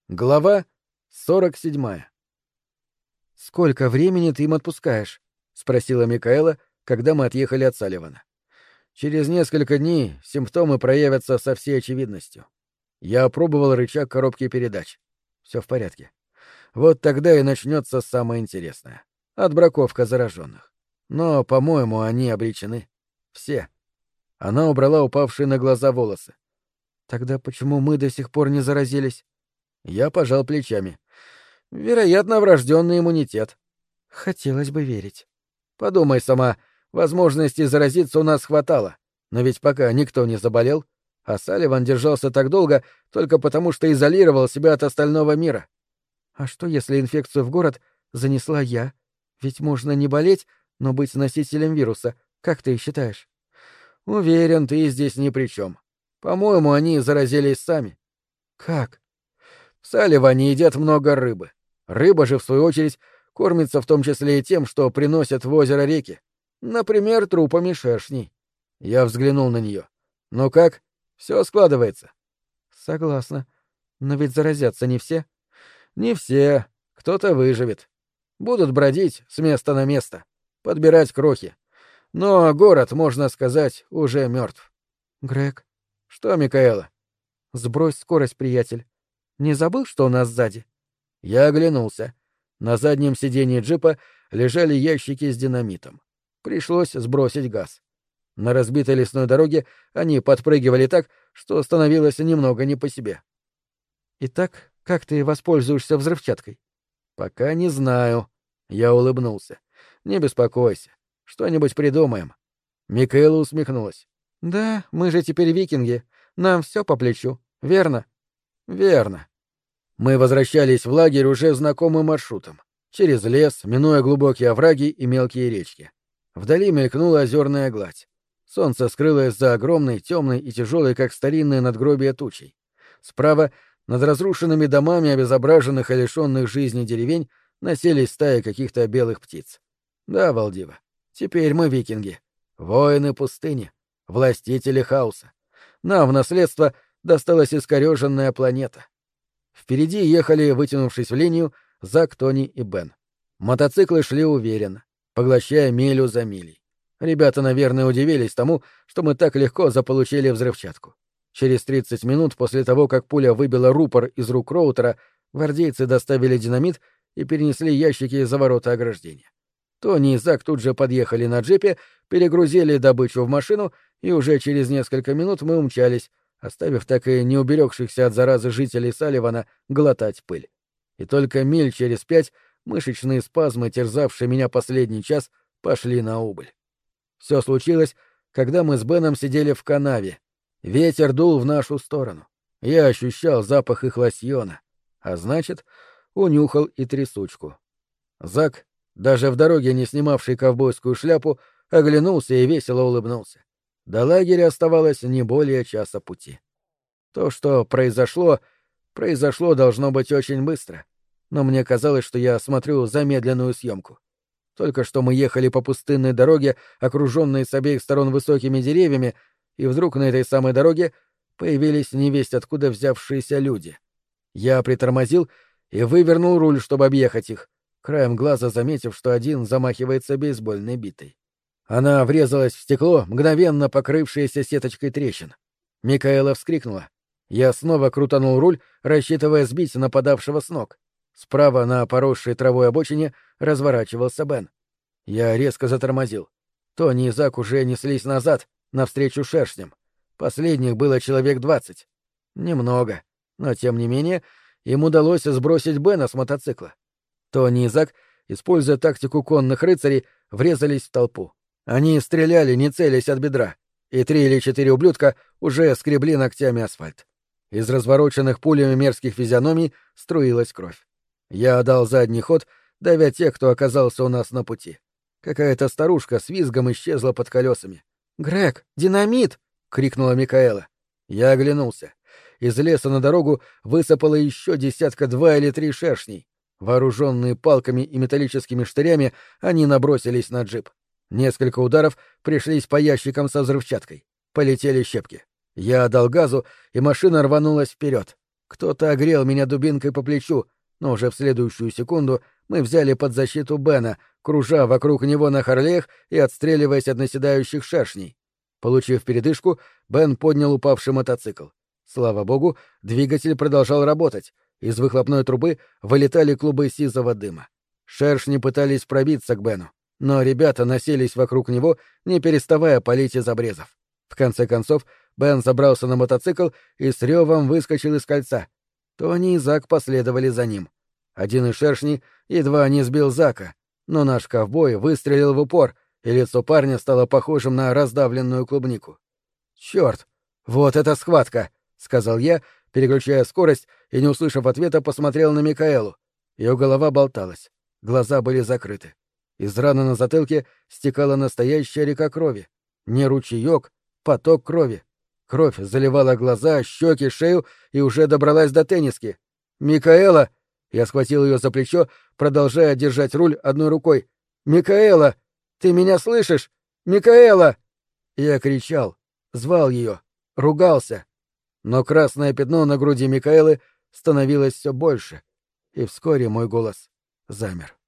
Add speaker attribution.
Speaker 1: Глава 47. «Сколько времени ты им отпускаешь?» — спросила Микаэла, когда мы отъехали от Салливана. «Через несколько дней симптомы проявятся со всей очевидностью. Я опробовал рычаг коробки передач. Все в порядке. Вот тогда и начнется самое интересное. Отбраковка зараженных. Но, по-моему, они обречены. Все». Она убрала упавшие на глаза волосы. «Тогда почему мы до сих пор не заразились?» Я пожал плечами. Вероятно, врожденный иммунитет. Хотелось бы верить. Подумай сама, возможностей заразиться у нас хватало, но ведь пока никто не заболел, а Салливан держался так долго только потому, что изолировал себя от остального мира. А что, если инфекцию в город занесла я? Ведь можно не болеть, но быть носителем вируса. Как ты считаешь? Уверен, ты здесь ни при чем. По-моему, они заразились сами. Как? В Салливане едят много рыбы. Рыба же, в свою очередь, кормится в том числе и тем, что приносят в озеро реки. Например, трупами шершней. Я взглянул на нее. Ну как? Все складывается. Согласна. Но ведь заразятся не все. Не все. Кто-то выживет. Будут бродить с места на место. Подбирать крохи. Но город, можно сказать, уже мертв. Грег. Что, Микаэла? Сбрось скорость, приятель. Не забыл, что у нас сзади? Я оглянулся. На заднем сиденье джипа лежали ящики с динамитом. Пришлось сбросить газ. На разбитой лесной дороге они подпрыгивали так, что становилось немного не по себе. «Итак, как ты воспользуешься взрывчаткой?» «Пока не знаю». Я улыбнулся. «Не беспокойся. Что-нибудь придумаем». Микаэла усмехнулась. «Да, мы же теперь викинги. Нам все по плечу. Верно?» «Верно». Мы возвращались в лагерь уже знакомым маршрутом. Через лес, минуя глубокие овраги и мелкие речки. Вдали мелькнула озерная гладь. Солнце скрылось за огромной, темной и тяжелой, как старинное надгробие, тучей. Справа, над разрушенными домами обезображенных и лишенных жизни деревень, носились стаи каких-то белых птиц. Да, Валдива, теперь мы викинги. Воины пустыни, властители хаоса. Нам в наследство досталась искореженная планета. Впереди ехали, вытянувшись в линию, Зак, Тони и Бен. Мотоциклы шли уверенно, поглощая милю за милей. Ребята, наверное, удивились тому, что мы так легко заполучили взрывчатку. Через 30 минут после того, как пуля выбила рупор из рук Роутера, гвардейцы доставили динамит и перенесли ящики за ворота ограждения. Тони и Зак тут же подъехали на джипе, перегрузили добычу в машину, и уже через несколько минут мы умчались, оставив так и не уберегшихся от заразы жителей Салливана глотать пыль. И только миль через 5 мышечные спазмы, терзавшие меня последний час, пошли на убыль. Все случилось, когда мы с Беном сидели в канаве. Ветер дул в нашу сторону. Я ощущал запах их лосьона, а значит, унюхал и трясучку. Зак, даже в дороге не снимавший ковбойскую шляпу, оглянулся и весело улыбнулся. До лагеря оставалось не более часа пути. То, что произошло, должно быть очень быстро, но мне казалось, что я смотрю замедленную съемку. Только что мы ехали по пустынной дороге, окруженной с обеих сторон высокими деревьями, и вдруг на этой самой дороге появились невесть откуда взявшиеся люди. Я притормозил и вывернул руль, чтобы объехать их, краем глаза заметив, что один замахивается бейсбольной битой. Она врезалась в стекло, мгновенно покрывшееся сеточкой трещин. Микаэла вскрикнула. Я снова крутанул руль, рассчитывая сбить нападавшего с ног. Справа на поросшей травой обочине разворачивался Бен. Я резко затормозил. Тони и Зак уже неслись назад, навстречу шершням. Последних было человек 20. Немного, но тем не менее им удалось сбросить Бена с мотоцикла. Тони и Зак, используя тактику конных рыцарей, врезались в толпу. Они стреляли, не целясь от бедра, и 3 или 4 ублюдка уже скребли ногтями асфальт. Из развороченных пулями мерзких физиономий струилась кровь. Я дал задний ход, давя тех, кто оказался у нас на пути. Какая-то старушка с визгом исчезла под колесами. «Грег, динамит!» — крикнула Микаэла. Я оглянулся. Из леса на дорогу высыпало еще 2 или 3 шершней. Вооруженные палками и металлическими штырями, они набросились на джип. Несколько ударов пришлись по ящикам со взрывчаткой. Полетели щепки. Я дал газу, и машина рванулась вперед. Кто-то огрел меня дубинкой по плечу, но уже в следующую секунду мы взяли под защиту Бена, кружа вокруг него на Харлеях и отстреливаясь от наседающих шершней. Получив передышку, Бен поднял упавший мотоцикл. Слава богу, двигатель продолжал работать. Из выхлопной трубы вылетали клубы сизого дыма. Шершни пытались пробиться к Бену, но ребята носились вокруг него, не переставая палить из обрезов. В конце концов, Бен забрался на мотоцикл и с ревом выскочил из кольца. Тони и Зак последовали за ним. Один из шершней едва не сбил Зака, но наш ковбой выстрелил в упор, и лицо парня стало похожим на раздавленную клубнику. «Чёрт! Вот это схватка!» — сказал я, переключая скорость, и, не услышав ответа, посмотрел на Микаэлу. Ее голова болталась, глаза были закрыты. Из раны на затылке стекала настоящая река крови. Не ручеёк, поток крови. Кровь заливала глаза, щеки, шею и уже добралась до тенниски. «Микаэла!» Я схватил ее за плечо, продолжая держать руль одной рукой. «Микаэла! Ты меня слышишь? Микаэла!» Я кричал, звал ее, ругался. Но красное пятно на груди Микаэлы становилось все больше, и вскоре мой голос замер.